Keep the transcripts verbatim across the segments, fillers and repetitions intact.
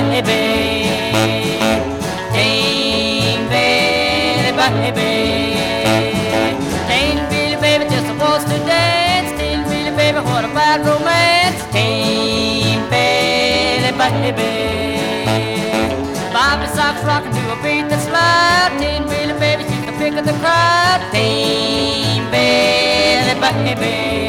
baby. Teen Billy, baby. Teen Billy, baby, just wants to dance. Teen Billy, baby, what about romance? Teen Billy, baby. Bobby socks rockin' to a beat that's loud. Teen Billy, baby, she's the pick of the crowd. Teen Billy, baby.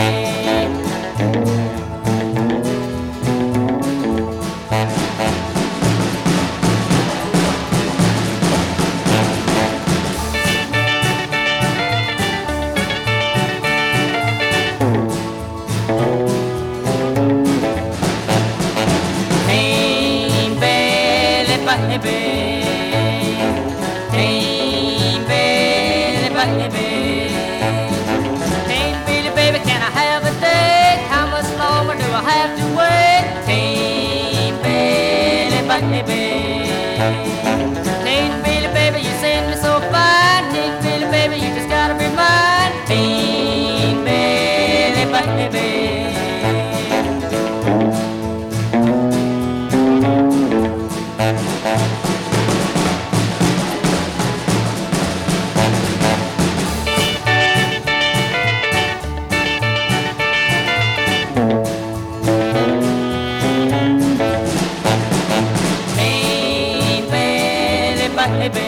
Baby, Teen Billy, baby. Teen Billy, baby, can I have a date? How much longer do I have to wait? Teen Billy, baby. Teen Billy, baby, you send me so fine. Teen Billy, baby, you just gotta be mine. Teen Billy, baby. Baby,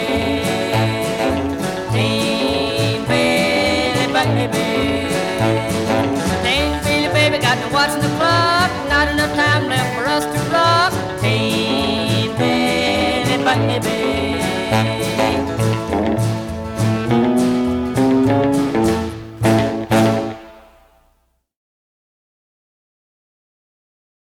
Teen Billy, baby. Teen Billy, baby, got me watching the